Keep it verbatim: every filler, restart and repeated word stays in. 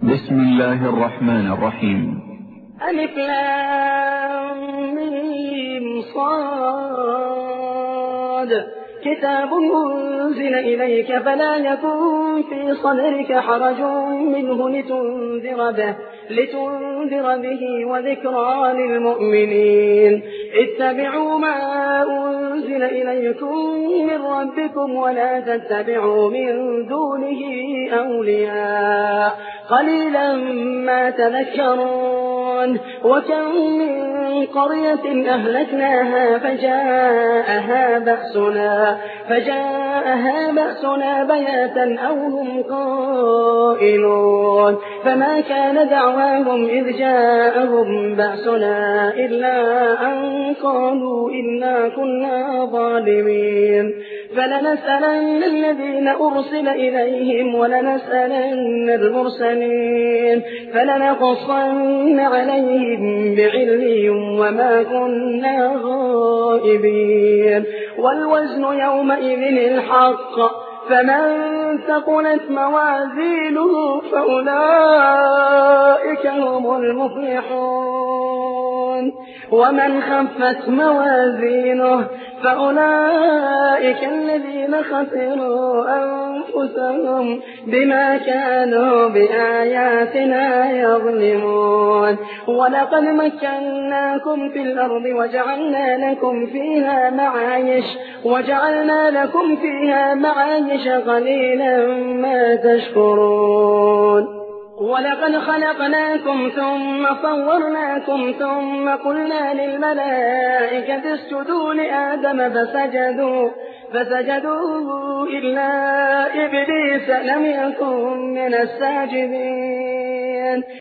بسم الله الرحمن الرحيم. ألف لام ميم صاد كتاب أنزل إليك فلا يكن في صدرك حرج منه لتنذر به لتنذر به وذكرى للمؤمنين. اتبعوا ما أنزل إليكم من ربكم ولا تتبعوا من دونه أولياء قليلا ما تذكرون. وكم من قرية أهلكناها فجاءها بأسنا فجاءها بأسنا بياتا أو هم قائلون. فما كان دعواهم إذ جاءهم بأسنا إلا أن قالوا إنا كنا ظالمين. فلنسألن الذين أرسل إليهم ولنسألن المرسلين فلنقصن عليهم بعلم وما كنا غائبين. والوزن يومئذ الحق فمن ثقلت موازينه فأولئك هم المفلحون ومن خفت موازينه فأولئك الذين خسروا أنفسهم بما كانوا بآياتنا يظلمون. ولقد مكناكم في الأرض وجعلنا لكم فيها معايش وجعلنا لكم فيها معايش قليلا ما تشكرون. ولقد خلقناكم ثم صورناكم ثم قلنا للملائكة اسجدوا لآدم فسجدوا فسجدوا إلا إبليس لم يكن من الساجدين.